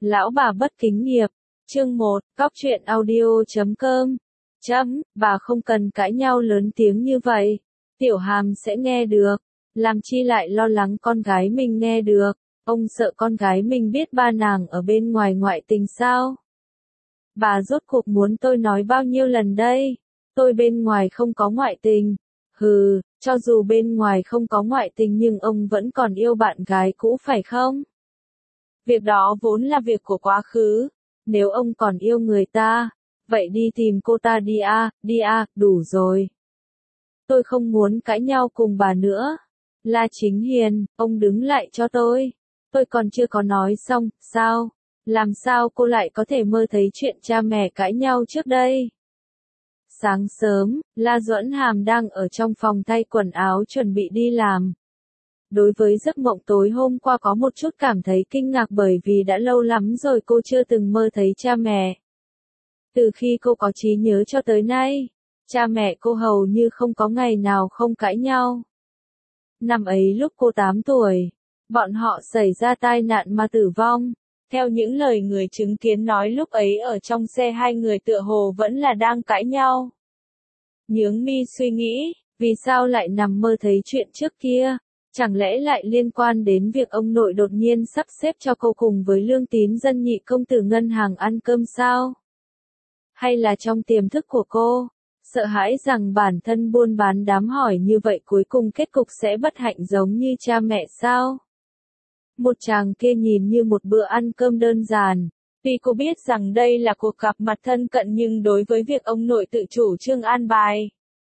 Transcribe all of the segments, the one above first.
Lão bà bất kính nghiệp. Chương 1, Cóc truyện audio.com. Bà không cần cãi nhau lớn tiếng như vậy. Tiểu Hàm sẽ nghe được. Làm chi lại lo lắng con gái mình nghe được. Ông sợ con gái mình biết ba nàng ở bên ngoài ngoại tình sao? Bà rốt cuộc muốn tôi nói bao nhiêu lần đây? Tôi bên ngoài không có ngoại tình. Hừ, cho dù bên ngoài không có ngoại tình nhưng ông vẫn còn yêu bạn gái cũ phải không? Việc đó vốn là việc của quá khứ. Nếu ông còn yêu người ta, vậy đi tìm cô ta đi đủ rồi. Tôi không muốn cãi nhau cùng bà nữa. La Chính Hiền, ông đứng lại cho tôi. Tôi còn chưa có nói xong, sao? Làm sao cô lại có thể mơ thấy chuyện cha mẹ cãi nhau trước đây? Sáng sớm, La Duẫn Hàm đang ở trong phòng thay quần áo chuẩn bị đi làm. Đối với giấc mộng tối hôm qua có một chút cảm thấy kinh ngạc bởi vì đã lâu lắm rồi cô chưa từng mơ thấy cha mẹ. Từ khi cô có trí nhớ cho tới nay, cha mẹ cô hầu như không có ngày nào không cãi nhau. Năm ấy lúc cô 8 tuổi, bọn họ xảy ra tai nạn mà tử vong. Theo những lời người chứng kiến nói lúc ấy ở trong xe hai người tựa hồ vẫn là đang cãi nhau. Nhướng mi suy nghĩ, vì sao lại nằm mơ thấy chuyện trước kia? Chẳng lẽ lại liên quan đến việc ông nội đột nhiên sắp xếp cho cô cùng với Lương Tín Dân nhị công tử ngân hàng ăn cơm sao? Hay là trong tiềm thức của cô, sợ hãi rằng bản thân buôn bán đám hỏi như vậy cuối cùng kết cục sẽ bất hạnh giống như cha mẹ sao? Một chàng kia nhìn như một bữa ăn cơm đơn giản. Tuy cô biết rằng đây là cuộc gặp mặt thân cận nhưng đối với việc ông nội tự chủ trương an bài,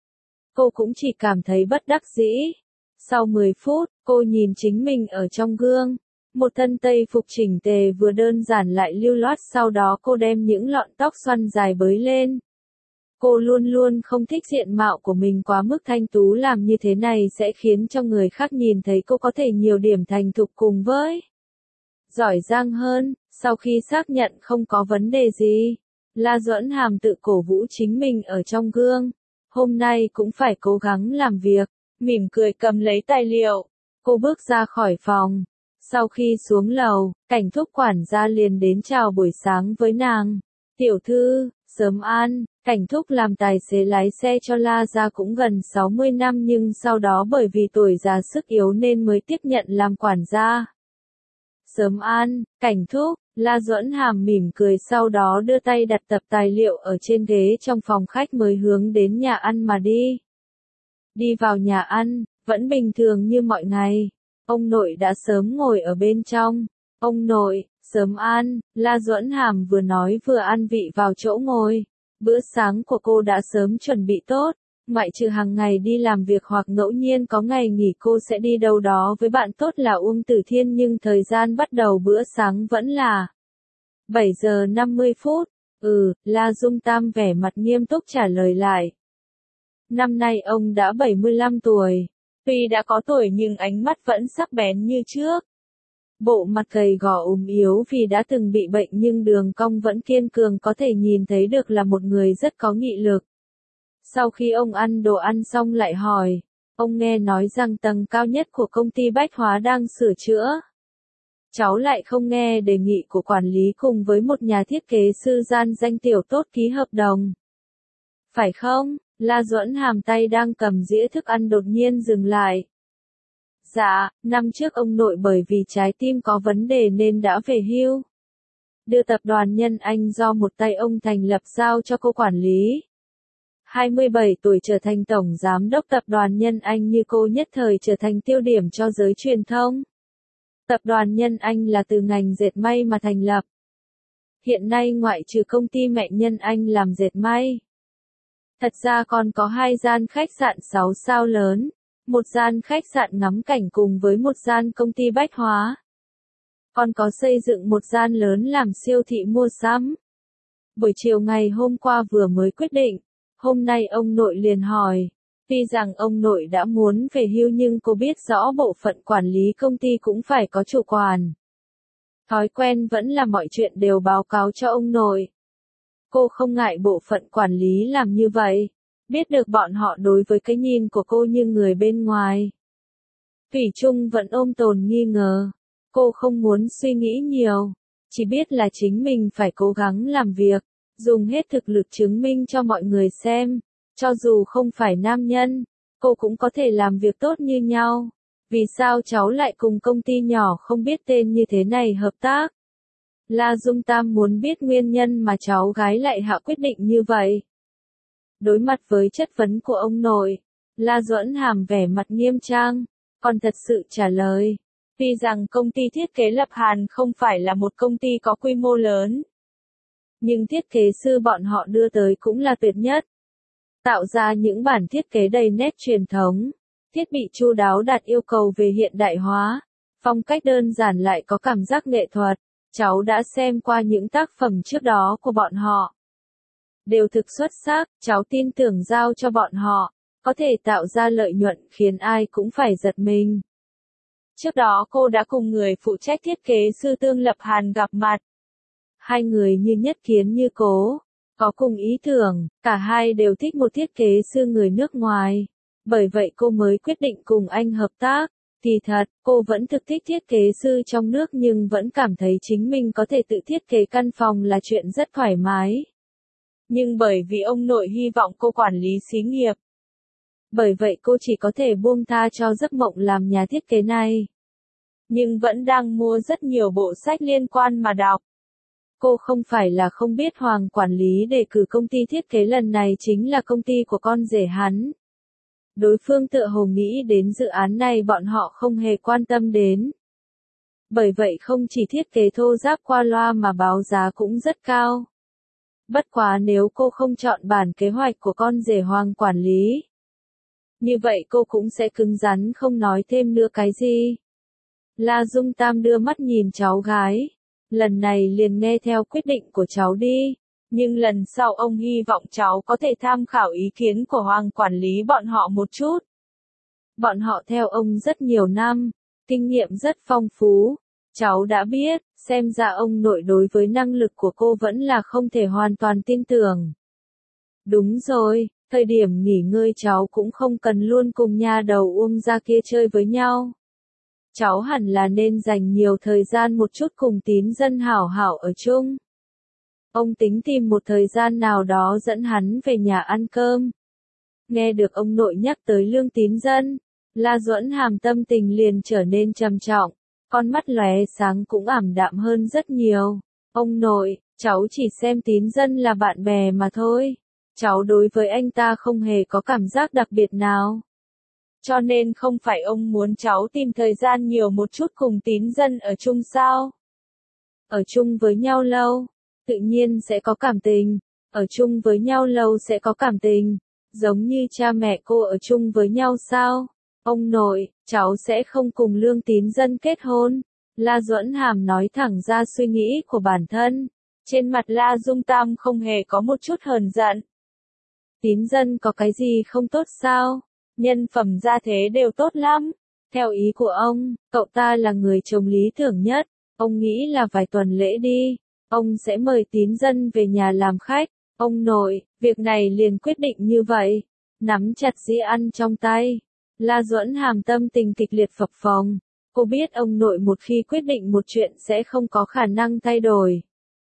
cô cũng chỉ cảm thấy bất đắc dĩ. Sau 10 phút, cô nhìn chính mình ở trong gương. Một thân tây phục chỉnh tề vừa đơn giản lại lưu loát, sau đó cô đem những lọn tóc xoăn dài bới lên. Cô luôn luôn không thích diện mạo của mình quá mức thanh tú, làm như thế này sẽ khiến cho người khác nhìn thấy cô có thể nhiều điểm thành thục cùng với giỏi giang hơn. Sau khi xác nhận không có vấn đề gì, La Duẫn Hàm tự cổ vũ chính mình ở trong gương. Hôm nay cũng phải cố gắng làm việc. Mỉm cười cầm lấy tài liệu, cô bước ra khỏi phòng. Sau khi xuống lầu, Cảnh Thúc quản gia liền đến chào buổi sáng với nàng. Tiểu thư, sớm an. Cảnh Thúc làm tài xế lái xe cho La gia cũng gần 60 năm nhưng sau đó bởi vì tuổi già sức yếu nên mới tiếp nhận làm quản gia. Sớm an, Cảnh Thúc. La Duẫn Hàm mỉm cười sau đó đưa tay đặt tập tài liệu ở trên ghế trong phòng khách mới hướng đến nhà ăn mà đi. Đi vào nhà ăn, vẫn bình thường như mọi ngày. Ông nội đã sớm ngồi ở bên trong. Ông nội, sớm an. La Duẫn Hàm vừa nói vừa an vị vào chỗ ngồi. Bữa sáng của cô đã sớm chuẩn bị tốt. Ngoại trừ hàng ngày đi làm việc hoặc ngẫu nhiên có ngày nghỉ cô sẽ đi đâu đó với bạn tốt là Uông Tử Thiên, nhưng thời gian bắt đầu bữa sáng vẫn là 7 giờ 50 phút. La Dung Tam vẻ mặt nghiêm túc trả lời lại. Năm nay ông đã 75 tuổi. Tuy đã có tuổi nhưng ánh mắt vẫn sắc bén như trước. Bộ mặt gầy gò yếu vì đã từng bị bệnh nhưng đường cong vẫn kiên cường, có thể nhìn thấy được là một người rất có nghị lực. Sau khi ông ăn đồ ăn xong lại hỏi, ông nghe nói rằng tầng cao nhất của công ty bách hóa đang sửa chữa. Cháu lại không nghe đề nghị của quản lý cùng với một nhà thiết kế sư gian danh tiểu tốt ký hợp đồng. Phải không? La Duẫn Hàm tay đang cầm dĩa thức ăn đột nhiên dừng lại. Dạ, năm trước ông nội bởi vì trái tim có vấn đề nên đã về hưu. Đưa tập đoàn Nhân Anh do một tay ông thành lập giao cho cô quản lý. 27 tuổi trở thành tổng giám đốc tập đoàn Nhân Anh như cô nhất thời trở thành tiêu điểm cho giới truyền thông. Tập đoàn Nhân Anh là từ ngành dệt may mà thành lập. Hiện nay ngoại trừ công ty mẹ Nhân Anh làm dệt may, thật ra còn có 2 gian khách sạn 6 sao lớn, một gian khách sạn ngắm cảnh cùng với một gian công ty bách hóa. Còn có xây dựng một gian lớn làm siêu thị mua sắm. Buổi chiều ngày hôm qua vừa mới quyết định, hôm nay ông nội liền hỏi. Tuy rằng ông nội đã muốn về hưu nhưng cô biết rõ bộ phận quản lý công ty cũng phải có chủ quản. Thói quen vẫn là mọi chuyện đều báo cáo cho ông nội. Cô không ngại bộ phận quản lý làm như vậy, biết được bọn họ đối với cái nhìn của cô như người bên ngoài. Thủy chung vẫn ôm tồn nghi ngờ, cô không muốn suy nghĩ nhiều. Chỉ biết là chính mình phải cố gắng làm việc, dùng hết thực lực chứng minh cho mọi người xem, cho dù không phải nam nhân, cô cũng có thể làm việc tốt như nhau. Vì sao cháu lại cùng công ty nhỏ không biết tên như thế này hợp tác? La Dung Tam muốn biết nguyên nhân mà cháu gái lại hạ quyết định như vậy. Đối mặt với chất vấn của ông nội, La Duẫn Hàm vẻ mặt nghiêm trang, còn thật sự trả lời. Tuy rằng công ty thiết kế Lập Hàn không phải là một công ty có quy mô lớn, nhưng thiết kế sư bọn họ đưa tới cũng là tuyệt nhất. Tạo ra những bản thiết kế đầy nét truyền thống, thiết bị chu đáo đạt yêu cầu về hiện đại hóa, phong cách đơn giản lại có cảm giác nghệ thuật. Cháu đã xem qua những tác phẩm trước đó của bọn họ. Đều thực xuất sắc, cháu tin tưởng giao cho bọn họ, có thể tạo ra lợi nhuận khiến ai cũng phải giật mình. Trước đó cô đã cùng người phụ trách thiết kế sư Tương Lập Hàn gặp mặt. Hai người như nhất kiến như cố, có cùng ý tưởng, cả hai đều thích một thiết kế sư người nước ngoài. Bởi vậy cô mới quyết định cùng anh hợp tác. Thì thật, cô vẫn thực thích thiết kế sư trong nước nhưng vẫn cảm thấy chính mình có thể tự thiết kế căn phòng là chuyện rất thoải mái. Nhưng bởi vì ông nội hy vọng cô quản lý xí nghiệp. Bởi vậy cô chỉ có thể buông tha cho giấc mộng làm nhà thiết kế này. Nhưng vẫn đang mua rất nhiều bộ sách liên quan mà đọc. Cô không phải là không biết Hoàng quản lý đề cử công ty thiết kế lần này chính là công ty của con rể hắn. Đối phương tựa hồ nghĩ đến dự án này bọn họ không hề quan tâm đến. Bởi vậy không chỉ thiết kế thô ráp qua loa mà báo giá cũng rất cao. Bất quá nếu cô không chọn bản kế hoạch của con rể Hoàng quản lý, như vậy cô cũng sẽ cứng rắn không nói thêm nữa cái gì. La Dung Tam đưa mắt nhìn cháu gái. Lần này liền nghe theo quyết định của cháu đi. Nhưng lần sau ông hy vọng cháu có thể tham khảo ý kiến của Hoàng quản lý bọn họ một chút. Bọn họ theo ông rất nhiều năm, kinh nghiệm rất phong phú. Cháu đã biết, xem ra ông nội đối với năng lực của cô vẫn là không thể hoàn toàn tin tưởng. Đúng rồi, thời điểm nghỉ ngơi cháu cũng không cần luôn cùng nha đầu Uông ra kia chơi với nhau. Cháu hẳn là nên dành nhiều thời gian một chút cùng Tín Dân hảo hảo ở chung. Ông tính tìm một thời gian nào đó dẫn hắn về nhà ăn cơm. Nghe được ông nội nhắc tới Lương Tín Dân, La Duẫn Hàm tâm tình liền trở nên trầm trọng, con mắt lóe sáng cũng ảm đạm hơn rất nhiều. Ông nội, cháu chỉ xem Tín Dân là bạn bè mà thôi. Cháu đối với anh ta không hề có cảm giác đặc biệt nào. Cho nên không phải ông muốn cháu tìm thời gian nhiều một chút cùng Tín Dân ở chung sao? Ở chung với nhau lâu, tự nhiên sẽ có cảm tình. Ở chung với nhau lâu sẽ có cảm tình. Giống như cha mẹ cô ở chung với nhau sao? Ông nội, cháu sẽ không cùng Lương Tín Dân kết hôn. La Duẫn Hàm nói thẳng ra suy nghĩ của bản thân. Trên mặt La Dung Tam không hề có một chút hờn giận. Tín Dân có cái gì không tốt sao? Nhân phẩm gia thế đều tốt lắm. Theo ý của ông, cậu ta là người chồng lý tưởng nhất. Ông nghĩ là vài tuần lễ đi, ông sẽ mời Tín Dân về nhà làm khách. Ông nội, việc này liền quyết định như vậy. Nắm chặt dĩa ăn trong tay. La Duẫn Hàm tâm tình kịch liệt phập phồng. Cô biết ông nội một khi quyết định một chuyện sẽ không có khả năng thay đổi.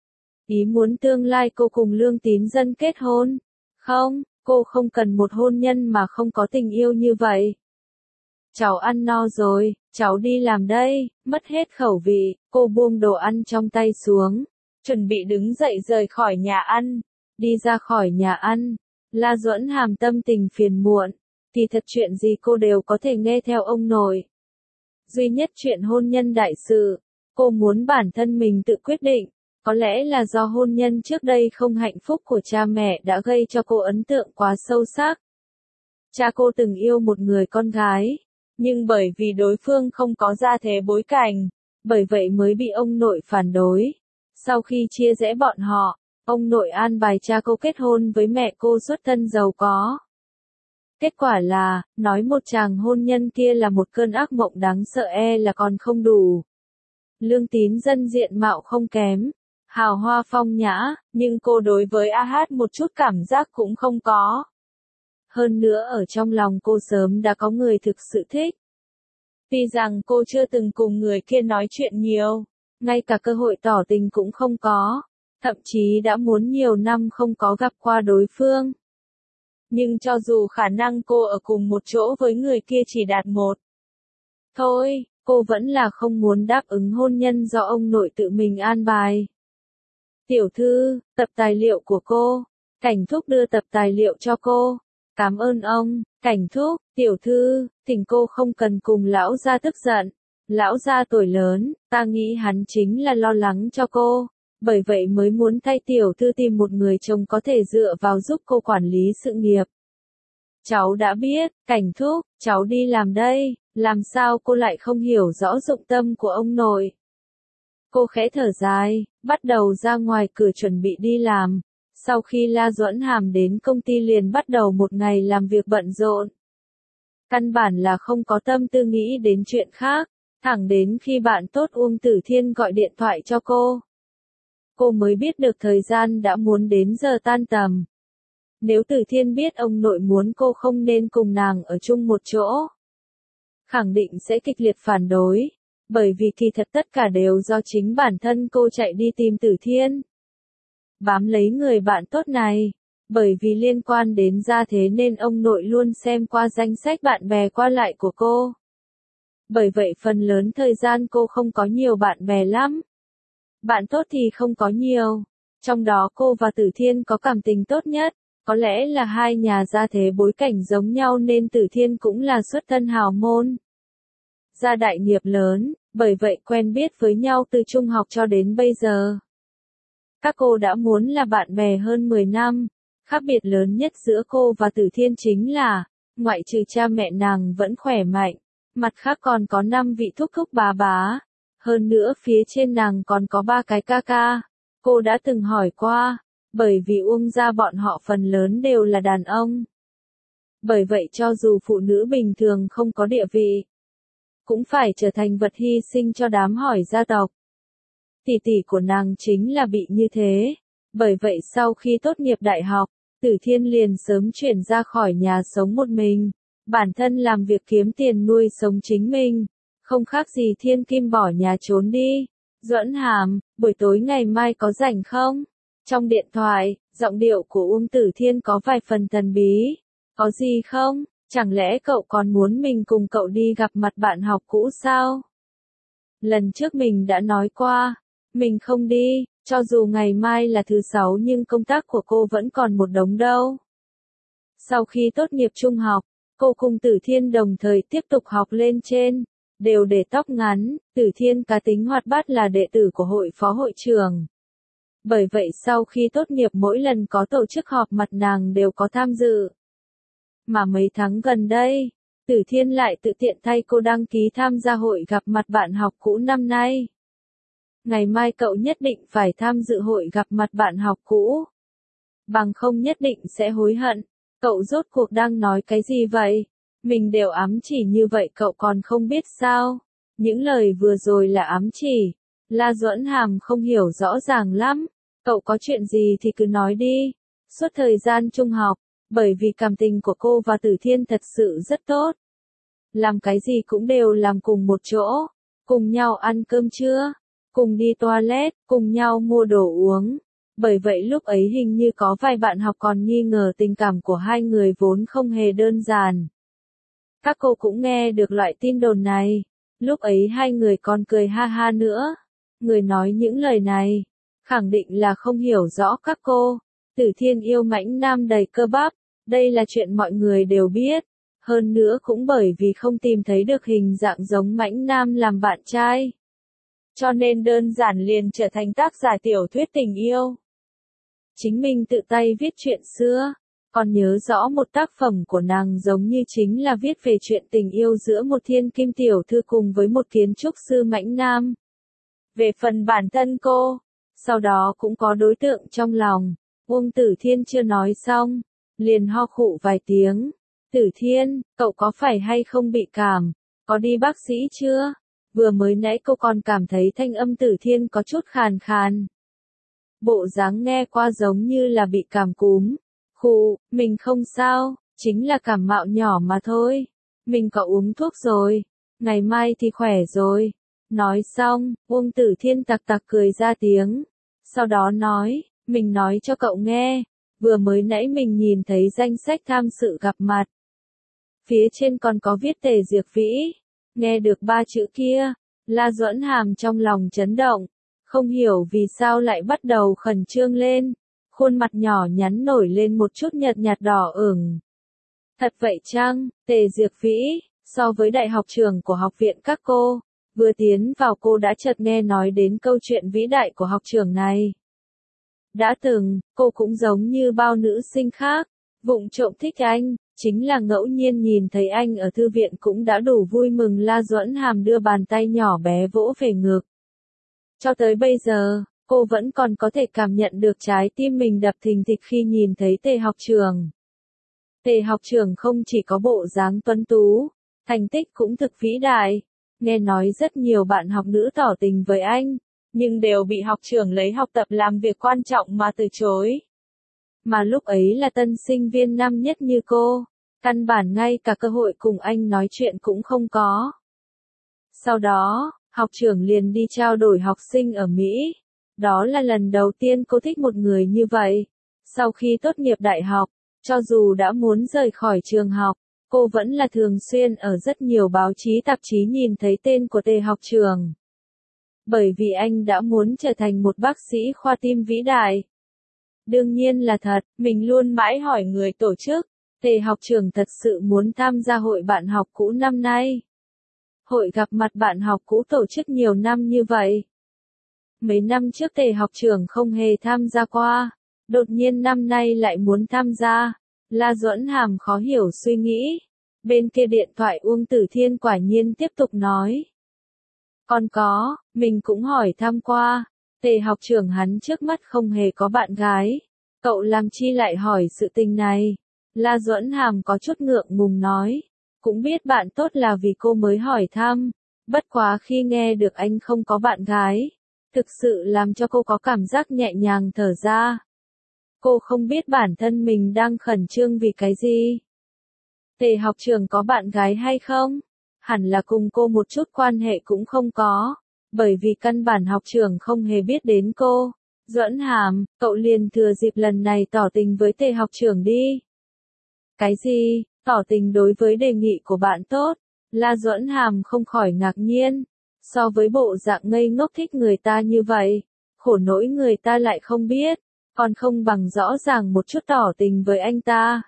Ý muốn tương lai cô cùng Lương Tín Dân kết hôn. Không, cô không cần một hôn nhân mà không có tình yêu như vậy. Cháu ăn no rồi, cháu đi làm đây. Mất hết khẩu vị, cô buông đồ ăn trong tay xuống. Chuẩn bị đứng dậy rời khỏi nhà ăn. Đi ra khỏi nhà ăn. La Duẫn Hàm tâm tình phiền muộn. Thì thật chuyện gì cô đều có thể nghe theo ông nội. Duy nhất chuyện hôn nhân đại sự, cô muốn bản thân mình tự quyết định. Có lẽ là do hôn nhân trước đây không hạnh phúc của cha mẹ đã gây cho cô ấn tượng quá sâu sắc. Cha cô từng yêu một người con gái, nhưng bởi vì đối phương không có gia thế bối cảnh, bởi vậy mới bị ông nội phản đối. Sau khi chia rẽ bọn họ, ông nội an bài cha cô kết hôn với mẹ cô xuất thân giàu có. Kết quả là, nói một chàng hôn nhân kia là một cơn ác mộng đáng sợ là còn không đủ. Lương Tín Dân diện mạo không kém, hào hoa phong nhã, nhưng cô đối với AH một chút cảm giác cũng không có. Hơn nữa ở trong lòng cô sớm đã có người thực sự thích. Tuy rằng cô chưa từng cùng người kia nói chuyện nhiều, ngay cả cơ hội tỏ tình cũng không có, thậm chí đã muốn nhiều năm không có gặp qua đối phương. Nhưng cho dù khả năng cô ở cùng một chỗ với người kia chỉ đạt một thôi, cô vẫn là không muốn đáp ứng hôn nhân do ông nội tự mình an bài. Tiểu thư, tập tài liệu của cô. Cảnh thúc đưa tập tài liệu cho cô. Cảm ơn ông, cảnh thúc, tiểu thư, thỉnh cô không cần cùng lão gia tức giận. Lão gia tuổi lớn, ta nghĩ hắn chính là lo lắng cho cô. Bởi vậy mới muốn thay tiểu thư tìm một người chồng có thể dựa vào giúp cô quản lý sự nghiệp. Cháu đã biết, cảnh thúc, cháu đi làm đây, làm sao cô lại không hiểu rõ dụng tâm của ông nội. Cô khẽ thở dài, bắt đầu ra ngoài cửa chuẩn bị đi làm. Sau khi La Duẫn Hàm đến công ty liền bắt đầu một ngày làm việc bận rộn. Căn bản là không có tâm tư nghĩ đến chuyện khác, thẳng đến khi bạn tốt Uông Tử Thiên gọi điện thoại cho cô. Cô mới biết được thời gian đã muốn đến giờ tan tầm. Nếu Tử Thiên biết ông nội muốn cô không nên cùng nàng ở chung một chỗ, khẳng định sẽ kịch liệt phản đối, bởi vì kỳ thật tất cả đều do chính bản thân cô chạy đi tìm Tử Thiên. Bám lấy người bạn tốt này, bởi vì liên quan đến gia thế nên ông nội luôn xem qua danh sách bạn bè qua lại của cô. Bởi vậy phần lớn thời gian cô không có nhiều bạn bè lắm. Bạn tốt thì không có nhiều, trong đó cô và Tử Thiên có cảm tình tốt nhất. Có lẽ là hai nhà gia thế bối cảnh giống nhau nên Tử Thiên cũng là xuất thân hào môn. Gia đại nghiệp lớn, bởi vậy quen biết với nhau từ trung học cho đến bây giờ. Các cô đã muốn là bạn bè hơn 10 năm. Khác biệt lớn nhất giữa cô và Tử Thiên chính là, ngoại trừ cha mẹ nàng vẫn khỏe mạnh, mặt khác còn có 5 vị thúc thúc bá bá. Hơn nữa phía trên nàng còn có 3 cái ca ca. Cô đã từng hỏi qua. Bởi vì Uông gia bọn họ phần lớn đều là đàn ông. Bởi vậy cho dù phụ nữ bình thường không có địa vị, cũng phải trở thành vật hy sinh cho đám hỏi gia tộc. Tỷ tỷ của nàng chính là bị như thế. Bởi vậy sau khi tốt nghiệp đại học, Tử Thiên liền sớm chuyển ra khỏi nhà sống một mình. Bản thân làm việc kiếm tiền nuôi sống chính mình. Không khác gì thiên kim bỏ nhà trốn đi. Duẫn Hàm, buổi tối ngày mai có rảnh không? Trong điện thoại, giọng điệu của Uông Tử Thiên có vài phần thần bí. Có gì không? Chẳng lẽ cậu còn muốn mình cùng cậu đi gặp mặt bạn học cũ sao? Lần trước mình đã nói qua, mình không đi, cho dù ngày mai là thứ 6 nhưng công tác của cô vẫn còn một đống đâu. Sau khi tốt nghiệp trung học, cô cùng Tử Thiên đồng thời tiếp tục học lên trên, đều để tóc ngắn. Tử Thiên cá tính hoạt bát là đệ tử của hội phó hội trưởng. Bởi vậy sau khi tốt nghiệp mỗi lần có tổ chức họp mặt nàng đều có tham dự. Mà mấy tháng gần đây, Tử Thiên lại tự tiện thay cô đăng ký tham gia hội gặp mặt bạn học cũ năm nay. Ngày mai cậu nhất định phải tham dự hội gặp mặt bạn học cũ. Bằng không nhất định sẽ hối hận. Cậu rốt cuộc đang nói cái gì vậy? Mình đều ám chỉ như vậy cậu còn không biết sao? Những lời vừa rồi là ám chỉ. La Duẫn Hàm không hiểu rõ ràng lắm. Cậu có chuyện gì thì cứ nói đi. Suốt thời gian trung học, bởi vì cảm tình của cô và Tử Thiên thật sự rất tốt. Làm cái gì cũng đều làm cùng một chỗ. Cùng nhau ăn cơm trưa. Cùng đi toilet, cùng nhau mua đồ uống. Bởi vậy lúc ấy hình như có vài bạn học còn nghi ngờ tình cảm của hai người vốn không hề đơn giản. Các cô cũng nghe được loại tin đồn này. Lúc ấy hai người còn cười ha ha nữa. Người nói những lời này, khẳng định là không hiểu rõ các cô. Tử Thiên yêu mãnh nam đầy cơ bắp, đây là chuyện mọi người đều biết. Hơn nữa cũng bởi vì không tìm thấy được hình dạng giống mãnh nam làm bạn trai. Cho nên đơn giản liền trở thành tác giả tiểu thuyết tình yêu. Chính mình tự tay viết chuyện xưa, còn nhớ rõ một tác phẩm của nàng giống như chính là viết về chuyện tình yêu giữa một thiên kim tiểu thư cùng với một kiến trúc sư mãnh nam. Về phần bản thân cô, sau đó cũng có đối tượng trong lòng. Uông Tử Thiên chưa nói xong, liền ho khụ vài tiếng. Tử Thiên, cậu có phải hay không bị cảm? Có đi bác sĩ chưa? Vừa mới nãy cô còn cảm thấy thanh âm Tử Thiên có chút khàn khàn. Bộ dáng nghe qua giống như là bị cảm cúm. Khụ, mình không sao, chính là cảm mạo nhỏ mà thôi. Mình có uống thuốc rồi, ngày mai thì khỏe rồi. Nói xong, Uông Tử Thiên tặc tặc cười ra tiếng. Sau đó nói, mình nói cho cậu nghe, vừa mới nãy mình nhìn thấy danh sách tham sự gặp mặt. Phía trên còn có viết Tề Diệp Vĩ. Nghe được 3 chữ kia, La Duẫn Hàm trong lòng chấn động, không hiểu vì sao lại bắt đầu khẩn trương lên, khuôn mặt nhỏ nhắn nổi lên một chút nhợt nhạt đỏ ửng. Thật vậy chăng? Tề Diệp Vĩ, so với đại học trưởng của học viện các cô, vừa tiến vào cô đã chợt nghe nói đến câu chuyện vĩ đại của học trưởng này. Đã từng, cô cũng giống như bao nữ sinh khác, vụng trộm thích anh, chính là ngẫu nhiên nhìn thấy anh ở thư viện cũng đã đủ vui mừng. La Duẫn Hàm đưa bàn tay nhỏ bé vỗ về ngực. Cho tới bây giờ, cô vẫn còn có thể cảm nhận được trái tim mình đập thình thịch khi nhìn thấy Tề học trưởng. Tề học trưởng không chỉ có bộ dáng tuấn tú, thành tích cũng thực vĩ đại. Nghe nói rất nhiều bạn học nữ tỏ tình với anh, nhưng đều bị học trưởng lấy học tập làm việc quan trọng mà từ chối. Mà lúc ấy là tân sinh viên năm nhất như cô, căn bản ngay cả cơ hội cùng anh nói chuyện cũng không có. Sau đó, học trưởng liền đi trao đổi học sinh ở Mỹ. Đó là lần đầu tiên cô thích một người như vậy. Sau khi tốt nghiệp đại học, cho dù đã muốn rời khỏi trường học, cô vẫn là thường xuyên ở rất nhiều báo chí tạp chí nhìn thấy tên của Tề học trưởng. Bởi vì anh đã muốn trở thành một bác sĩ khoa tim vĩ đại. Đương nhiên là thật, mình luôn mãi hỏi người tổ chức, Tề học trưởng thật sự muốn tham gia hội bạn học cũ năm nay. Hội gặp mặt bạn học cũ tổ chức nhiều năm như vậy. Mấy năm trước Tề học trưởng không hề tham gia qua, đột nhiên năm nay lại muốn tham gia. La Duẫn Hàm khó hiểu suy nghĩ. Bên kia điện thoại Uông Tử Thiên quả nhiên tiếp tục nói. Còn có, mình cũng hỏi thăm qua, Tề học trưởng hắn trước mắt không hề có bạn gái. Cậu làm chi lại hỏi sự tình này? La Duẫn Hàm có chút ngượng ngùng nói. Cũng biết bạn tốt là vì cô mới hỏi thăm. Bất quá khi nghe được anh không có bạn gái, thực sự làm cho cô có cảm giác nhẹ nhàng thở ra. Cô không biết bản thân mình đang khẩn trương vì cái gì. Tề học trưởng có bạn gái hay không? Hẳn là cùng cô một chút quan hệ cũng không có, bởi vì căn bản học trưởng không hề biết đến cô. Duẫn Hàm, cậu liền thừa dịp lần này tỏ tình với Tề học trưởng đi. Cái gì? Tỏ tình đối với đề nghị của bạn tốt? La Duẫn Hàm không khỏi ngạc nhiên. So với bộ dạng ngây ngốc thích người ta như vậy, khổ nỗi người ta lại không biết, còn không bằng rõ ràng một chút tỏ tình với anh ta.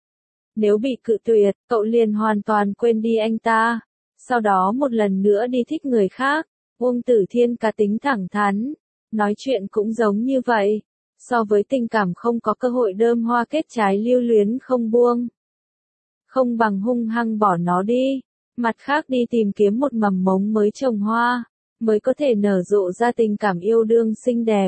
Nếu bị cự tuyệt, cậu liền hoàn toàn quên đi anh ta, sau đó một lần nữa đi thích người khác. Uông Tử Thiên cá tính thẳng thắn, nói chuyện cũng giống như vậy, so với tình cảm không có cơ hội đơm hoa kết trái lưu luyến không buông. Không bằng hung hăng bỏ nó đi, mặt khác đi tìm kiếm một mầm mống mới trồng hoa, mới có thể nở rộ ra tình cảm yêu đương xinh đẹp.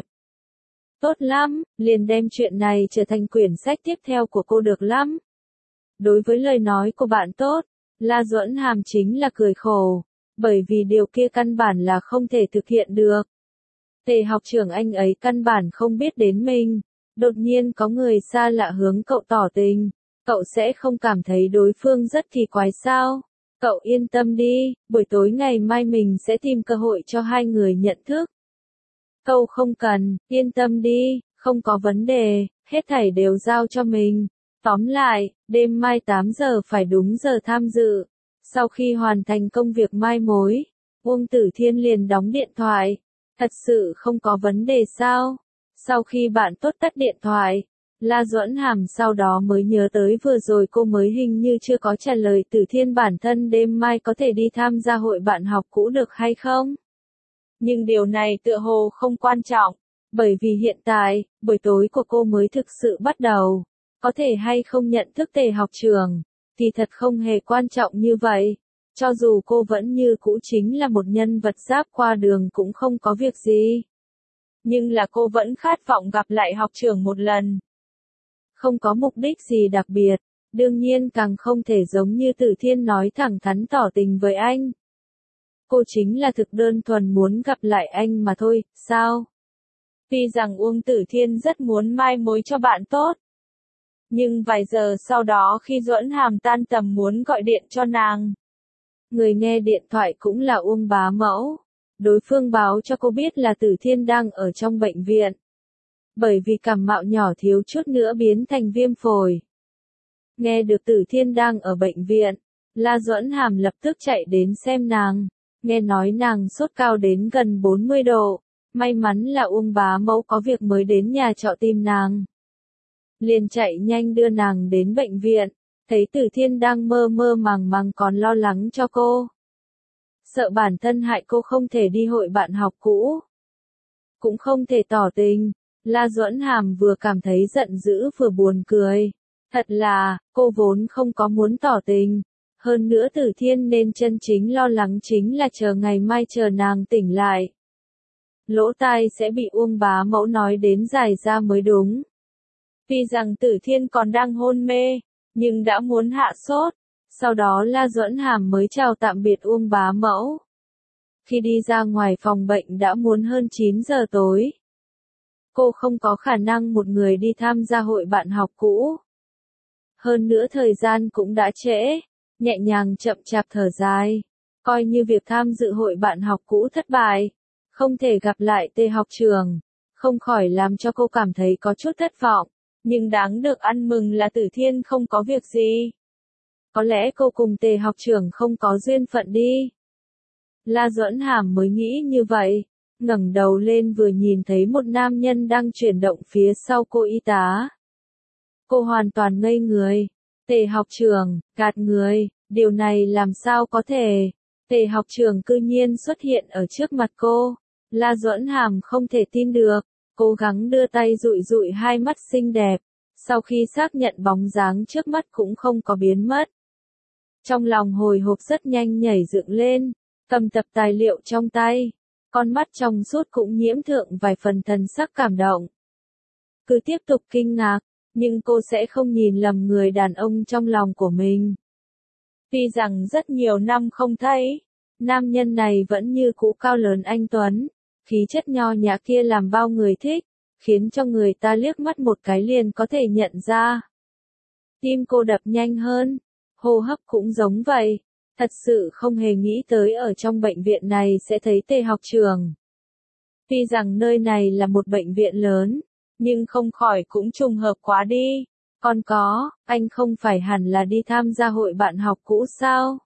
Tốt lắm, liền đem chuyện này trở thành quyển sách tiếp theo của cô được lắm. Đối với lời nói của bạn tốt, La Duẫn Hàm chính là cười khổ, bởi vì điều kia căn bản là không thể thực hiện được. Tề học trưởng anh ấy căn bản không biết đến mình, đột nhiên có người xa lạ hướng cậu tỏ tình, cậu sẽ không cảm thấy đối phương rất kỳ quái sao? Cậu yên tâm đi, buổi tối ngày mai mình sẽ tìm cơ hội cho hai người nhận thức. Cậu không cần, yên tâm đi, không có vấn đề, hết thảy đều giao cho mình. Tóm lại, đêm mai 8 giờ phải đúng giờ tham dự. Sau khi hoàn thành công việc mai mối, Uông Tử Thiên liền đóng điện thoại. Thật sự không có vấn đề sao? Sau khi bạn tốt tắt điện thoại, La Duẫn Hàm sau đó mới nhớ tới vừa rồi cô mới hình như chưa có trả lời Tử Thiên bản thân đêm mai có thể đi tham gia hội bạn học cũ được hay không? Nhưng điều này tựa hồ không quan trọng, bởi vì hiện tại, buổi tối của cô mới thực sự bắt đầu. Có thể hay không nhận thức Tề học trưởng, thì thật không hề quan trọng như vậy. Cho dù cô vẫn như cũ chính là một nhân vật giáp qua đường cũng không có việc gì. Nhưng là cô vẫn khát vọng gặp lại học trưởng một lần. Không có mục đích gì đặc biệt, đương nhiên càng không thể giống như Tử Thiên nói thẳng thắn tỏ tình với anh. Cô chính là thực đơn thuần muốn gặp lại anh mà thôi, sao? Tuy rằng Uông Tử Thiên rất muốn mai mối cho bạn tốt. Nhưng vài giờ sau đó khi Duẫn Hàm tan tầm muốn gọi điện cho nàng. Người nghe điện thoại cũng là Uông bá mẫu. đối phương báo cho cô biết là Tử Thiên đang ở trong bệnh viện. Bởi vì cảm mạo nhỏ thiếu chút nữa biến thành viêm phổi. Nghe được Tử Thiên đang ở bệnh viện, La Duẫn Hàm lập tức chạy đến xem nàng. Nghe nói nàng sốt cao đến gần 40 độ. May mắn là Uông bá mẫu có việc mới đến nhà trọ tìm nàng. Liền chạy nhanh đưa nàng đến bệnh viện. Thấy Tử Thiên đang mơ mơ màng màng còn lo lắng cho cô. Sợ bản thân hại cô không thể đi hội bạn học cũ. Cũng không thể tỏ tình. La Duẫn Hàm vừa cảm thấy giận dữ vừa buồn cười. Thật là, cô vốn không có muốn tỏ tình. Hơn nữa Tử Thiên nên chân chính lo lắng chính là chờ ngày mai chờ nàng tỉnh lại. Lỗ tai sẽ bị Uông bá mẫu nói đến dài ra mới đúng. Tuy rằng Tử Thiên còn đang hôn mê, nhưng đã muốn hạ sốt. Sau đó La Duẫn Hàm mới chào tạm biệt Uông bá mẫu. Khi đi ra ngoài phòng bệnh đã muốn hơn 9 giờ tối. Cô không có khả năng một người đi tham gia hội bạn học cũ. Hơn nữa thời gian cũng đã trễ, nhẹ nhàng chậm chạp thở dài. Coi như việc tham dự hội bạn học cũ thất bại, không thể gặp lại Tề học trưởng, không khỏi làm cho cô cảm thấy có chút thất vọng. Nhưng đáng được ăn mừng là Tử Thiên không có việc gì. Có lẽ cô cùng Tề học trưởng không có duyên phận đi. La Duẫn Hàm mới nghĩ như vậy, ngẩng đầu lên vừa nhìn thấy một nam nhân đang chuyển động phía sau cô y tá. Cô hoàn toàn ngây người. Tề học trưởng, gạt người, điều này làm sao có thể. Tề học trưởng cư nhiên xuất hiện ở trước mặt cô. La Duẫn Hàm không thể tin được, cố gắng đưa tay dụi dụi hai mắt xinh đẹp. Sau khi xác nhận bóng dáng trước mắt cũng không có biến mất. Trong lòng hồi hộp rất nhanh nhảy dựng lên, cầm tập tài liệu trong tay. Con mắt trong suốt cũng nhiễm thượng vài phần thần sắc cảm động. Cứ tiếp tục kinh ngạc, nhưng cô sẽ không nhìn lầm người đàn ông trong lòng của mình. Tuy rằng rất nhiều năm không thấy, nam nhân này vẫn như cũ cao lớn anh tuấn, khí chất nho nhã kia làm bao người thích, khiến cho người ta liếc mắt một cái liền có thể nhận ra. Tim cô đập nhanh hơn, hô hấp cũng giống vậy. Thật sự không hề nghĩ tới ở trong bệnh viện này sẽ thấy Tề học trưởng. Tuy rằng nơi này là một bệnh viện lớn, nhưng không khỏi cũng trùng hợp quá đi. Còn có, anh không phải hẳn là đi tham gia hội bạn học cũ sao?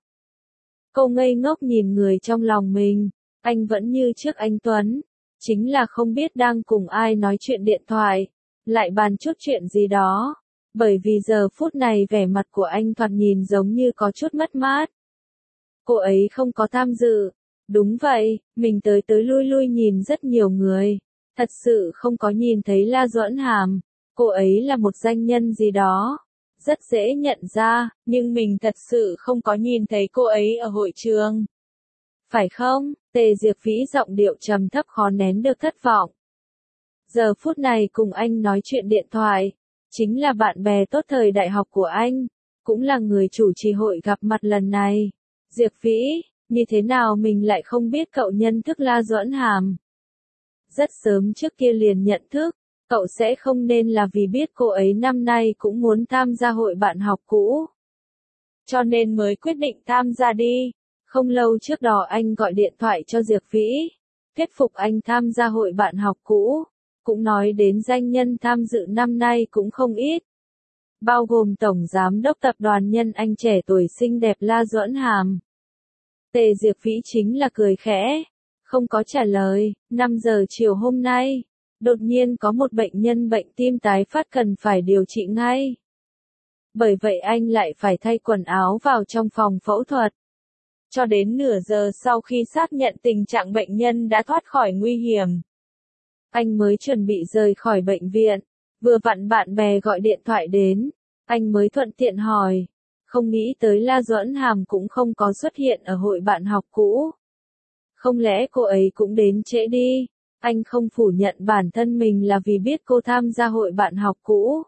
Cô ngây ngốc nhìn người trong lòng mình, anh vẫn như trước anh Tuấn, chính là không biết đang cùng ai nói chuyện điện thoại, lại bàn chút chuyện gì đó, bởi vì giờ phút này vẻ mặt của anh thoạt nhìn giống như có chút mất mát. Cô ấy không có tham dự. Đúng vậy, mình tới tới lui lui nhìn rất nhiều người. Thật sự không có nhìn thấy La Duẫn Hàm. Cô ấy là một danh nhân gì đó. Rất dễ nhận ra, nhưng mình thật sự không có nhìn thấy cô ấy ở hội trường. Phải không? Tề Diệp Vĩ giọng điệu trầm thấp khó nén được thất vọng. Giờ phút này cùng anh nói chuyện điện thoại. Chính là bạn bè tốt thời đại học của anh. Cũng là người chủ trì hội gặp mặt lần này. Diệp Vĩ, như thế nào mình lại không biết cậu nhận thức La Duẫn Hàm? Rất sớm trước kia liền nhận thức, cậu sẽ không nên là vì biết cô ấy năm nay cũng muốn tham gia hội bạn học cũ. Cho nên mới quyết định tham gia đi. Không lâu trước đó anh gọi điện thoại cho Diệp Vĩ, thuyết phục anh tham gia hội bạn học cũ, cũng nói đến danh nhân tham dự năm nay cũng không ít. Bao gồm Tổng Giám đốc Tập đoàn Nhân Anh trẻ tuổi xinh đẹp La Duẫn Hàm. Tề Diệp Vĩ chính là cười khẽ, không có trả lời. 5 giờ chiều hôm nay, đột nhiên có một bệnh nhân bệnh tim tái phát cần phải điều trị ngay. Bởi vậy anh lại phải thay quần áo vào trong phòng phẫu thuật. Cho đến nửa giờ sau khi xác nhận tình trạng bệnh nhân đã thoát khỏi nguy hiểm, anh mới chuẩn bị rời khỏi bệnh viện. Vừa vặn bạn bè gọi điện thoại đến, anh mới thuận tiện hỏi. Không nghĩ tới La Duẫn Hàm cũng không có xuất hiện ở hội bạn học cũ. Không lẽ cô ấy cũng đến trễ đi? Anh không phủ nhận bản thân mình là vì biết cô tham gia hội bạn học cũ,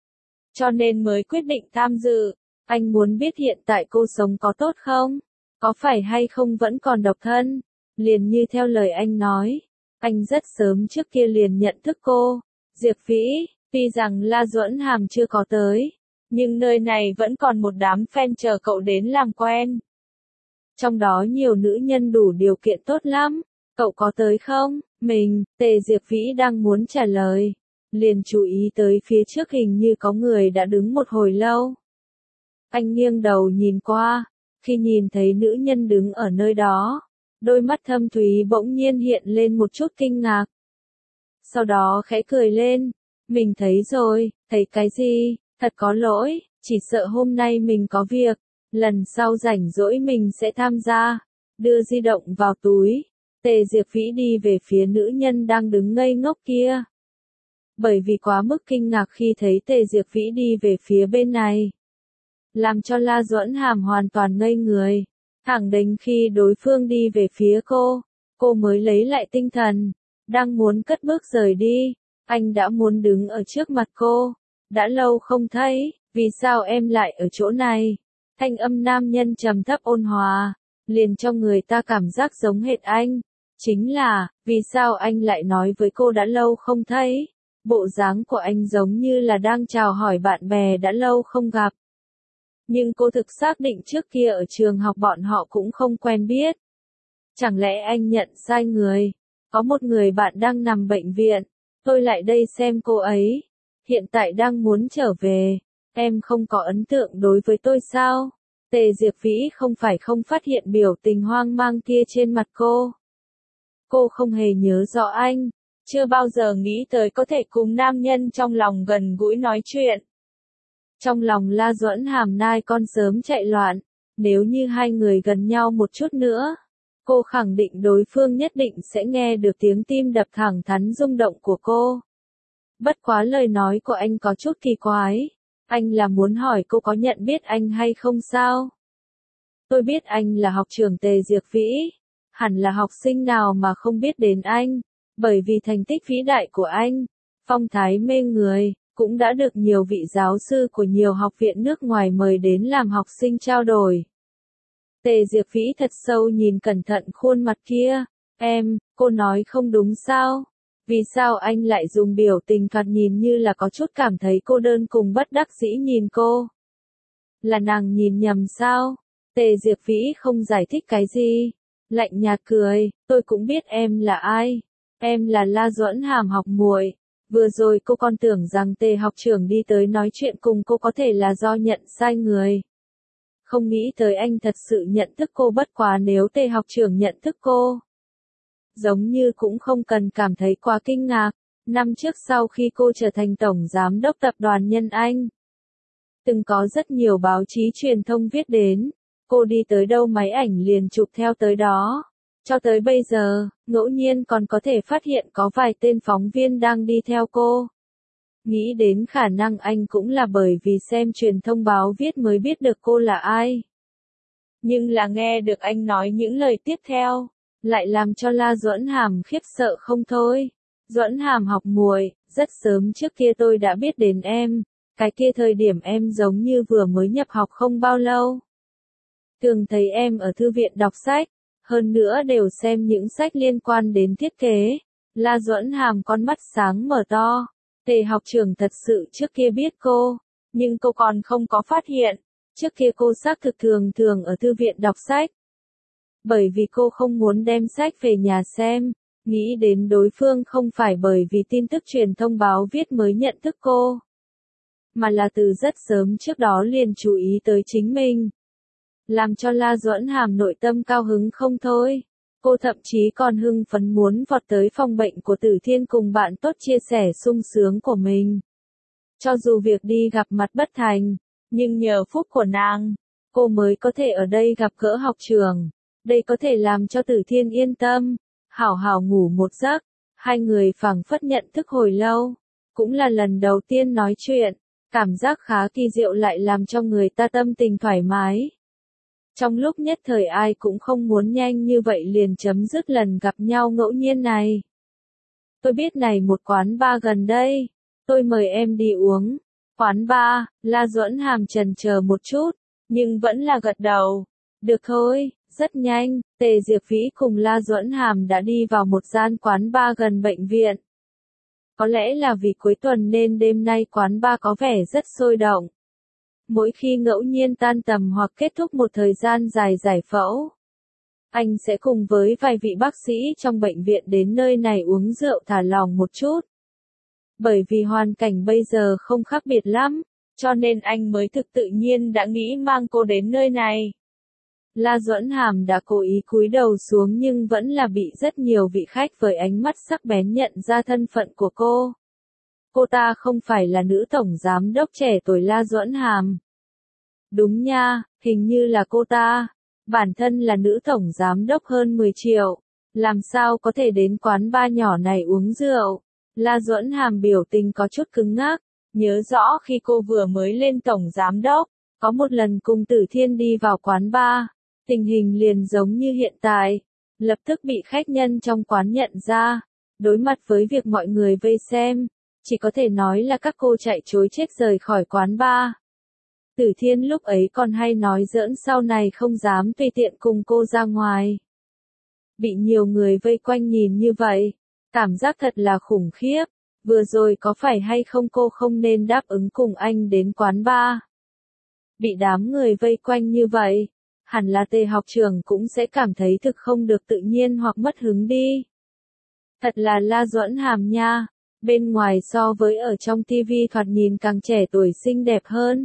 cho nên mới quyết định tham dự. Anh muốn biết hiện tại cô sống có tốt không? Có phải hay không vẫn còn độc thân? Liền như theo lời anh nói, anh rất sớm trước kia liền nhận thức cô. Diệp Vĩ, tuy rằng La Duẫn Hàm chưa có tới, nhưng nơi này vẫn còn một đám fan chờ cậu đến làm quen. Trong đó nhiều nữ nhân đủ điều kiện tốt lắm, Cậu có tới không? Mình, Tề Diệp Vĩ đang muốn trả lời. Liền chú ý tới phía trước hình như có người đã đứng một hồi lâu. Anh nghiêng đầu nhìn qua, khi nhìn thấy nữ nhân đứng ở nơi đó, đôi mắt thâm thúy bỗng nhiên hiện lên một chút kinh ngạc. Sau đó khẽ cười lên, mình thấy rồi, thấy cái gì, thật có lỗi, chỉ sợ hôm nay mình có việc, lần sau rảnh rỗi mình sẽ tham gia. Đưa di động vào túi, Tề Diệp Vĩ đi về phía nữ nhân đang đứng ngây ngốc kia. Bởi vì quá mức kinh ngạc khi thấy Tề Diệp Vĩ đi về phía bên này, làm cho La Duẫn Hàm hoàn toàn ngây người. Thẳng đến khi đối phương đi về phía cô mới lấy lại tinh thần, đang muốn cất bước rời đi, anh đã muốn đứng ở trước mặt cô. Đã lâu không thấy, vì sao em lại ở chỗ này? Thanh âm nam nhân trầm thấp ôn hòa, liền cho người ta cảm giác giống hệt anh. Chính là, vì sao anh lại nói với cô đã lâu không thấy? Bộ dáng của anh giống như là đang chào hỏi bạn bè đã lâu không gặp. Nhưng cô thực xác định trước kia ở trường học bọn họ cũng không quen biết. Chẳng lẽ anh nhận sai người? Có một người bạn đang nằm bệnh viện, tôi lại đây xem cô ấy. Hiện tại đang muốn trở về, em không có ấn tượng đối với tôi sao? Tề Diệp Vĩ không phải không phát hiện biểu tình hoang mang kia trên mặt cô. Cô không hề nhớ rõ anh, chưa bao giờ nghĩ tới có thể cùng nam nhân trong lòng gần gũi nói chuyện. Trong lòng La Duẫn Hàm nai con sớm chạy loạn, nếu như hai người gần nhau một chút nữa, cô khẳng định đối phương nhất định sẽ nghe được tiếng tim đập thẳng thắn rung động của cô. Bất quá lời nói của anh có chút kỳ quái, anh là muốn hỏi cô có nhận biết anh hay không sao? Tôi biết anh là học trưởng Tề Diệp Vĩ, hẳn là học sinh nào mà không biết đến anh, bởi vì thành tích vĩ đại của anh, phong thái mê người, cũng đã được nhiều vị giáo sư của nhiều học viện nước ngoài mời đến làm học sinh trao đổi. Tề Diệp Vĩ thật sâu nhìn cẩn thận khuôn mặt kia, cô nói không đúng sao? Vì sao anh lại dùng biểu tình thoạt nhìn như là có chút cảm thấy cô đơn cùng bất đắc dĩ nhìn cô? Là nàng nhìn nhầm sao? Tề Diệp Vĩ không giải thích cái gì, lạnh nhạt cười, tôi cũng biết em là ai. Em là La Duẫn Hàm học muội. Vừa rồi cô còn tưởng rằng Tề học trưởng đi tới nói chuyện cùng cô có thể là do nhận sai người. Không nghĩ tới anh thật sự nhận thức cô, bất quá nếu Tề học trưởng nhận thức cô, giống như cũng không cần cảm thấy quá kinh ngạc. Năm trước sau khi cô trở thành tổng giám đốc tập đoàn Nhân Anh, từng có rất nhiều báo chí truyền thông viết đến, cô đi tới đâu máy ảnh liền chụp theo tới đó. Cho tới bây giờ, ngẫu nhiên còn có thể phát hiện có vài tên phóng viên đang đi theo cô. Nghĩ đến khả năng anh cũng là bởi vì xem truyền thông báo viết mới biết được cô là ai. Nhưng là nghe được anh nói những lời tiếp theo, lại làm cho La Duẫn Hàm khiếp sợ không thôi. Duẫn Hàm học muội, rất sớm trước kia tôi đã biết đến em, cái kia thời điểm em giống như vừa mới nhập học không bao lâu. Thường thấy em ở thư viện đọc sách, hơn nữa đều xem những sách liên quan đến thiết kế. La Duẫn Hàm con mắt sáng mở to. Tề học trưởng thật sự trước kia biết cô, nhưng cô còn không có phát hiện. Trước kia cô xác thực thường thường ở thư viện đọc sách. Bởi vì cô không muốn đem sách về nhà xem, nghĩ đến đối phương không phải bởi vì tin tức truyền thông báo viết mới nhận thức cô, mà là từ rất sớm trước đó liền chú ý tới chính mình. Làm cho La Duẫn Hàm nội tâm cao hứng không thôi. Cô thậm chí còn hưng phấn muốn vọt tới phòng bệnh của Tử Thiên cùng bạn tốt chia sẻ sung sướng của mình. Cho dù việc đi gặp mặt bất thành, nhưng nhờ phúc của nàng, cô mới có thể ở đây gặp gỡ học trưởng. Đây có thể làm cho Tử Thiên yên tâm, hảo hảo ngủ một giấc. Hai người phảng phất nhận thức hồi lâu, cũng là lần đầu tiên nói chuyện, cảm giác khá kỳ diệu lại làm cho người ta tâm tình thoải mái. Trong lúc nhất thời ai cũng không muốn nhanh như vậy liền chấm dứt lần gặp nhau ngẫu nhiên này. Tôi biết này một quán bar gần đây, tôi mời em đi uống. Quán bar, La Duẫn Hàm chần chờ một chút, nhưng vẫn là gật đầu. Được thôi, rất nhanh, Tề Diệp Vĩ cùng La Duẫn Hàm đã đi vào một gian quán bar gần bệnh viện. Có lẽ là vì cuối tuần nên đêm nay quán bar có vẻ rất sôi động. Mỗi khi ngẫu nhiên tan tầm hoặc kết thúc một thời gian dài giải phẫu, Anh sẽ cùng với vài vị bác sĩ trong bệnh viện đến nơi này uống rượu thả lỏng một chút. Bởi vì hoàn cảnh bây giờ không khác biệt lắm, cho nên anh mới thực tự nhiên đã nghĩ mang cô đến nơi này. La Duẫn Hàm đã cố ý cúi đầu xuống nhưng vẫn là bị rất nhiều vị khách với ánh mắt sắc bén nhận ra thân phận của cô. Cô ta không phải là nữ tổng giám đốc trẻ tuổi La Duẫn Hàm. Đúng nha, hình như là cô ta. Bản thân là nữ tổng giám đốc hơn 10 triệu. Làm sao có thể đến quán bar nhỏ này uống rượu? La Duẫn Hàm biểu tình có chút cứng ngắc. Nhớ rõ khi cô vừa mới lên tổng giám đốc, có một lần cùng Tử Thiên đi vào quán bar. Tình hình liền giống như hiện tại. Lập tức bị khách nhân trong quán nhận ra. Đối mặt với việc mọi người vây xem, chỉ có thể nói là các cô chạy trối chết rời khỏi quán bar. Tử Thiên lúc ấy còn hay nói giỡn sau này không dám tùy tiện cùng cô ra ngoài. Bị nhiều người vây quanh nhìn như vậy, cảm giác thật là khủng khiếp. Vừa rồi có phải hay không cô không nên đáp ứng cùng anh đến quán bar? Bị đám người vây quanh như vậy, hẳn là Tề học trưởng cũng sẽ cảm thấy thực không được tự nhiên hoặc mất hứng đi. Thật là La Duẫn Hàm nha, bên ngoài so với ở trong TV thoạt nhìn càng trẻ tuổi xinh đẹp hơn.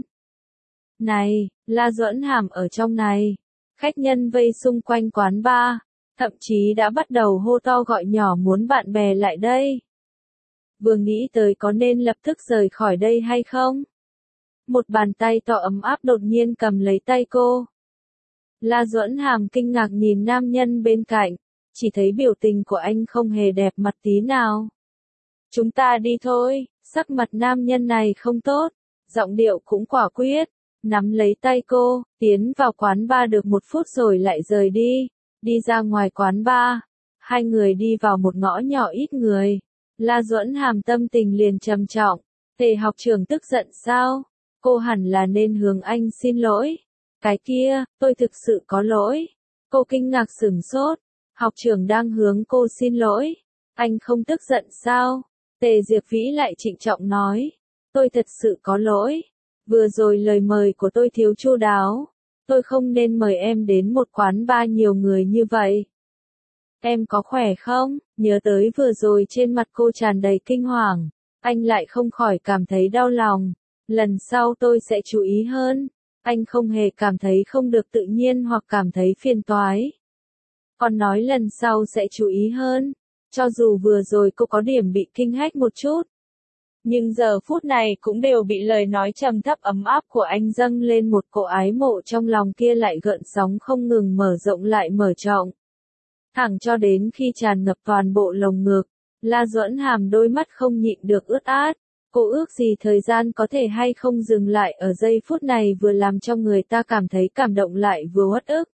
Này, La Duẫn Hàm ở trong này. Khách nhân vây xung quanh quán bar, thậm chí đã bắt đầu hô to gọi nhỏ muốn bạn bè lại đây. Vừa nghĩ tới có nên lập tức rời khỏi đây hay không? Một bàn tay to ấm áp đột nhiên cầm lấy tay cô. La Duẫn Hàm kinh ngạc nhìn nam nhân bên cạnh, chỉ thấy biểu tình của anh không hề đẹp mặt tí nào. Chúng ta đi thôi, sắc mặt nam nhân này không tốt, giọng điệu cũng quả quyết, nắm lấy tay cô, tiến vào quán bar được 1 phút rồi lại rời đi, đi ra ngoài quán bar. Hai người đi vào một ngõ nhỏ ít người. La Duẫn Hàm tâm tình liền trầm trọng. Tề học trưởng tức giận sao? Cô hẳn là nên hướng anh xin lỗi. Cái kia, tôi thực sự có lỗi. Cô kinh ngạc sửng sốt. Học trưởng đang hướng cô xin lỗi. Anh không tức giận sao? Tề Diệp Vĩ lại trịnh trọng nói. Tôi thật sự có lỗi. Vừa rồi lời mời của tôi thiếu chu đáo. Tôi không nên mời em đến một quán bar nhiều người như vậy. Em có khỏe không? Nhớ tới vừa rồi trên mặt cô tràn đầy kinh hoàng. Anh lại không khỏi cảm thấy đau lòng. Lần sau tôi sẽ chú ý hơn. Anh không hề cảm thấy không được tự nhiên hoặc cảm thấy phiền toái. Còn nói lần sau sẽ chú ý hơn. Cho dù vừa rồi cô có điểm bị kinh hách một chút. Nhưng giờ phút này cũng đều bị lời nói trầm thấp ấm áp của anh dâng lên một cỗ ái mộ trong lòng kia lại gợn sóng không ngừng mở rộng lại mở rộng. Thẳng cho đến khi tràn ngập toàn bộ lồng ngực, La Duẫn Hàm đôi mắt không nhịn được ướt át. Cô ước gì thời gian có thể hay không dừng lại ở giây phút này vừa làm cho người ta cảm thấy cảm động lại vừa uất ức.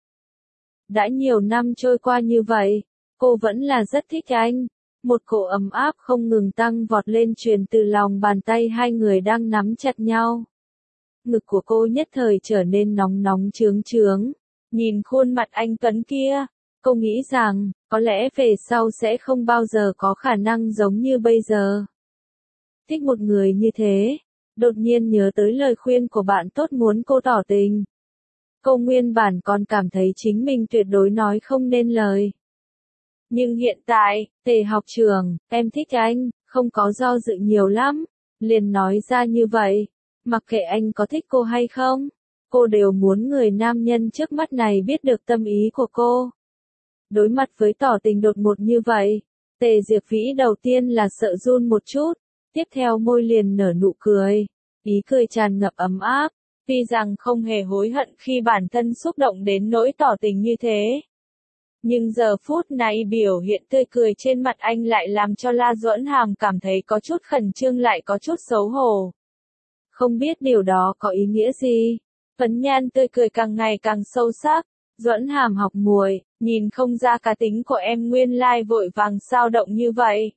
Đã nhiều năm trôi qua như vậy, cô vẫn là rất thích anh. Một cỗ ấm áp không ngừng tăng vọt lên truyền từ lòng bàn tay hai người đang nắm chặt nhau. Ngực của cô nhất thời trở nên nóng nóng chướng chướng. Nhìn khuôn mặt anh tuấn kia, cô nghĩ rằng, có lẽ về sau sẽ không bao giờ có khả năng giống như bây giờ. Thích một người như thế, đột nhiên nhớ tới lời khuyên của bạn tốt muốn cô tỏ tình. Cô nguyên bản còn cảm thấy chính mình tuyệt đối nói không nên lời. Nhưng hiện tại, Tề học trưởng, em thích anh, không có do dự nhiều lắm, liền nói ra như vậy, mặc kệ anh có thích cô hay không, cô đều muốn người nam nhân trước mắt này biết được tâm ý của cô. Đối mặt với tỏ tình đột ngột như vậy, Tề Diệp Vĩ đầu tiên là sợ run một chút, tiếp theo môi liền nở nụ cười, ý cười tràn ngập ấm áp, tuy rằng không hề hối hận khi bản thân xúc động đến nỗi tỏ tình như thế. Nhưng giờ phút này biểu hiện tươi cười trên mặt anh lại làm cho La Duẫn Hàm cảm thấy có chút khẩn trương lại có chút xấu hổ. Không biết điều đó có ý nghĩa gì? Phấn nhan tươi cười càng ngày càng sâu sắc. Duẫn Hàm học muội, nhìn không ra cá tính của em nguyên lai vội vàng sao động như vậy.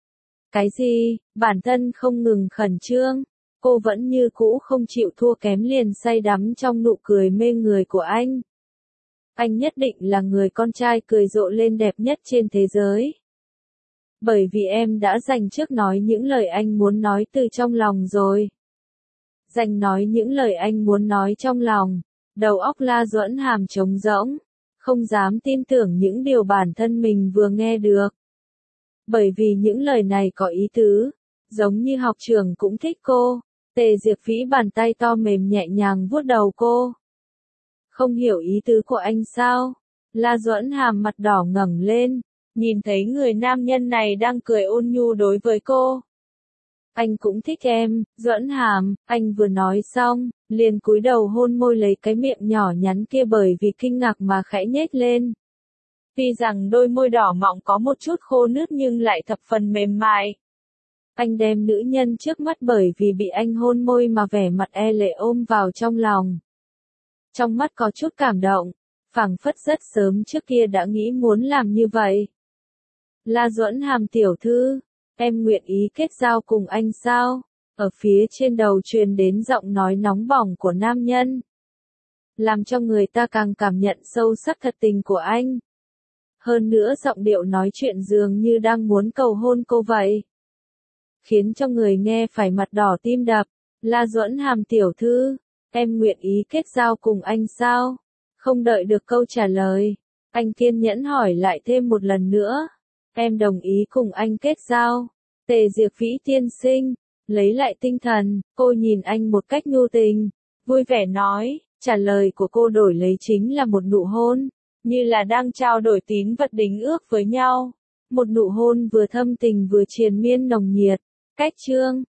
Cái gì? Bản thân không ngừng khẩn trương. Cô vẫn như cũ không chịu thua kém liền say đắm trong nụ cười mê người của anh. Anh nhất định là người con trai cười rộ lên đẹp nhất trên thế giới. Bởi vì em đã dành trước nói những lời anh muốn nói từ trong lòng rồi. Dành nói những lời anh muốn nói trong lòng. Đầu óc La Duẫn Hàm trống rỗng. không dám tin tưởng những điều bản thân mình vừa nghe được. Bởi vì những lời này có ý tứ, giống như học trưởng cũng thích cô. Tề Diệp Phỉ bàn tay to mềm nhẹ nhàng vuốt đầu cô. Không hiểu ý tứ của anh sao? La Duẫn Hàm mặt đỏ ngẩng lên, nhìn thấy người nam nhân này đang cười ôn nhu đối với cô. Anh cũng thích em, Duẫn Hàm, anh vừa nói xong, liền cúi đầu hôn môi lấy cái miệng nhỏ nhắn kia bởi vì kinh ngạc mà khẽ nhếch lên. Tuy rằng đôi môi đỏ mọng có một chút khô nứt nhưng lại thập phần mềm mại. Anh đem nữ nhân trước mắt bởi vì bị anh hôn môi mà vẻ mặt e lệ ôm vào trong lòng. Trong mắt có chút cảm động, phảng phất rất sớm trước kia đã nghĩ muốn làm như vậy. La Duẫn Hàm tiểu thư, em nguyện ý kết giao cùng anh sao? Ở phía trên đầu truyền đến giọng nói nóng bỏng của nam nhân. Làm cho người ta càng cảm nhận sâu sắc thật tình của anh. Hơn nữa giọng điệu nói chuyện dường như đang muốn cầu hôn cô vậy. Khiến cho người nghe phải mặt đỏ tim đập. La Duẫn Hàm tiểu thư, em nguyện ý kết giao cùng anh sao? Không đợi được câu trả lời, anh kiên nhẫn hỏi lại thêm một lần nữa. Em đồng ý cùng anh kết giao. Tề Diệp Phỉ tiên sinh, lấy lại tinh thần, cô nhìn anh một cách nhu tình, vui vẻ nói, trả lời của cô đổi lấy chính là một nụ hôn, như là đang trao đổi tín vật đính ước với nhau. Một nụ hôn vừa thâm tình vừa triền miên nồng nhiệt. Cách chương